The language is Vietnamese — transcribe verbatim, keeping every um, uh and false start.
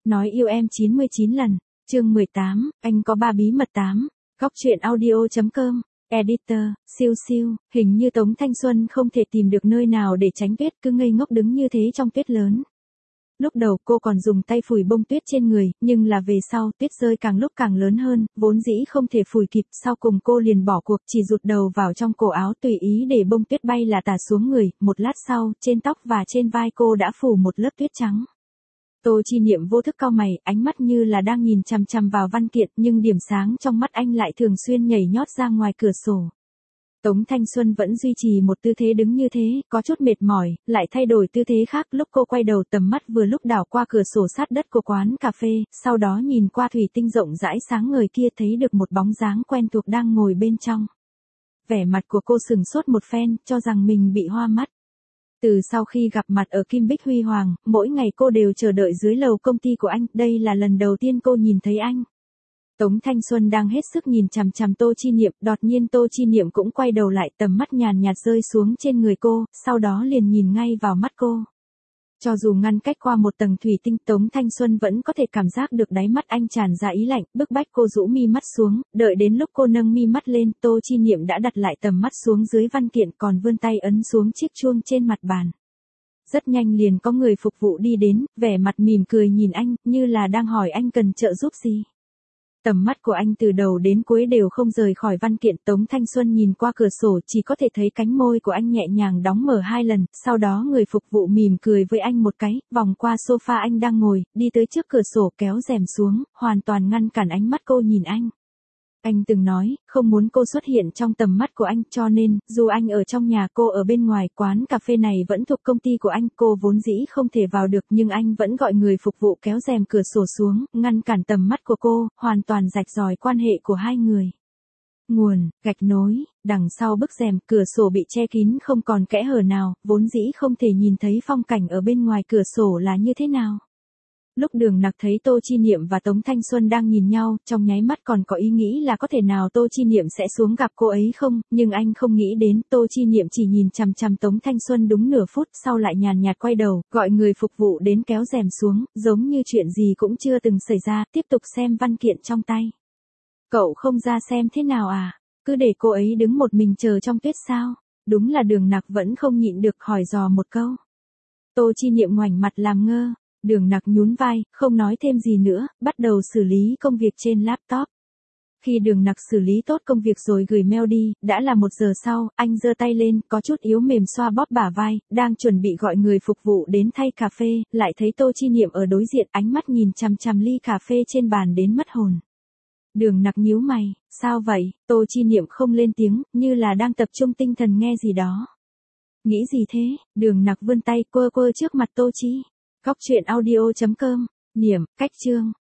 Nói yêu em chín mươi chín lần, chương mười tám, anh có ba bí mật tám, góc truyện audio.com, editor, siêu siêu, hình như Tống Thanh Xuân không thể tìm được nơi nào để tránh tuyết, cứ ngây ngốc đứng như thế trong tuyết lớn. Lúc đầu cô còn dùng tay phủi bông tuyết trên người, nhưng là về sau tuyết rơi càng lúc càng lớn hơn, vốn dĩ không thể phủi kịp, sau cùng cô liền bỏ cuộc, chỉ rụt đầu vào trong cổ áo tùy ý để bông tuyết bay là tả xuống người, một lát sau, trên tóc và trên vai cô đã phủ một lớp tuyết trắng. Tô Chi Niệm vô thức cau mày, ánh mắt như là đang nhìn chằm chằm vào văn kiện, nhưng điểm sáng trong mắt anh lại thường xuyên nhảy nhót ra ngoài cửa sổ. Tống Thanh Xuân vẫn duy trì một tư thế đứng như thế, có chút mệt mỏi, lại thay đổi tư thế khác, lúc cô quay đầu tầm mắt vừa lúc đảo qua cửa sổ sát đất của quán cà phê, sau đó nhìn qua thủy tinh rộng rãi sáng ngời kia thấy được một bóng dáng quen thuộc đang ngồi bên trong. Vẻ mặt của cô sừng sốt một phen, cho rằng mình bị hoa mắt. Từ sau khi gặp mặt ở Kim Bích Huy Hoàng, mỗi ngày cô đều chờ đợi dưới lầu công ty của anh, đây là lần đầu tiên cô nhìn thấy anh. Tống Thanh Xuân đang hết sức nhìn chằm chằm Tô Chi Niệm, đột nhiên Tô Chi Niệm cũng quay đầu lại, tầm mắt nhàn nhạt rơi xuống trên người cô, sau đó liền nhìn ngay vào mắt cô. Cho dù ngăn cách qua một tầng thủy tinh, Tống Thanh Xuân vẫn có thể cảm giác được đáy mắt anh tràn ra ý lạnh, bức bách cô rũ mi mắt xuống, đợi đến lúc cô nâng mi mắt lên, Tô Chi Niệm đã đặt lại tầm mắt xuống dưới văn kiện, còn vươn tay ấn xuống chiếc chuông trên mặt bàn. Rất nhanh liền có người phục vụ đi đến, vẻ mặt mỉm cười nhìn anh, như là đang hỏi anh cần trợ giúp gì. Tầm mắt của anh từ đầu đến cuối đều không rời khỏi văn kiện. Tống Thanh Xuân nhìn qua cửa sổ chỉ có thể thấy cánh môi của anh nhẹ nhàng đóng mở hai lần, sau đó người phục vụ mỉm cười với anh một cái, vòng qua sofa anh đang ngồi, đi tới trước cửa sổ kéo rèm xuống, hoàn toàn ngăn cản ánh mắt cô nhìn anh. Anh từng nói, không muốn cô xuất hiện trong tầm mắt của anh, cho nên, dù anh ở trong nhà cô ở bên ngoài, quán cà phê này vẫn thuộc công ty của anh, cô vốn dĩ không thể vào được, nhưng anh vẫn gọi người phục vụ kéo rèm cửa sổ xuống, ngăn cản tầm mắt của cô, hoàn toàn rạch ròi quan hệ của hai người. Nguồn, gạch nối, đằng sau bức rèm, cửa sổ bị che kín không còn kẽ hở nào, vốn dĩ không thể nhìn thấy phong cảnh ở bên ngoài cửa sổ là như thế nào. Lúc Đường Nặc thấy Tô Chi Niệm và Tống Thanh Xuân đang nhìn nhau, trong nháy mắt còn có ý nghĩ là có thể nào Tô Chi Niệm sẽ xuống gặp cô ấy không, nhưng anh không nghĩ đến, Tô Chi Niệm chỉ nhìn chằm chằm Tống Thanh Xuân đúng nửa phút, sau lại nhàn nhạt quay đầu, gọi người phục vụ đến kéo rèm xuống, giống như chuyện gì cũng chưa từng xảy ra, tiếp tục xem văn kiện trong tay. Cậu không ra xem thế nào à? Cứ để cô ấy đứng một mình chờ trong tuyết sao? Đúng là Đường Nặc vẫn không nhịn được hỏi dò một câu. Tô Chi Niệm ngoảnh mặt làm ngơ. Đường Nặc nhún vai, không nói thêm gì nữa, bắt đầu xử lý công việc trên laptop. Khi Đường Nặc xử lý tốt công việc rồi gửi mail đi, đã là một giờ sau, anh giơ tay lên, có chút yếu mềm xoa bóp bả vai, đang chuẩn bị gọi người phục vụ đến thay cà phê, lại thấy Tô Chi Niệm ở đối diện, ánh mắt nhìn chằm chằm ly cà phê trên bàn đến mất hồn. Đường Nặc nhíu mày, sao vậy? Tô Chi Niệm không lên tiếng, như là đang tập trung tinh thần nghe gì đó. Nghĩ gì thế? Đường Nặc vươn tay quơ quơ trước mặt Tô Chi. Góc truyện audio.com, Niệm, cách chương.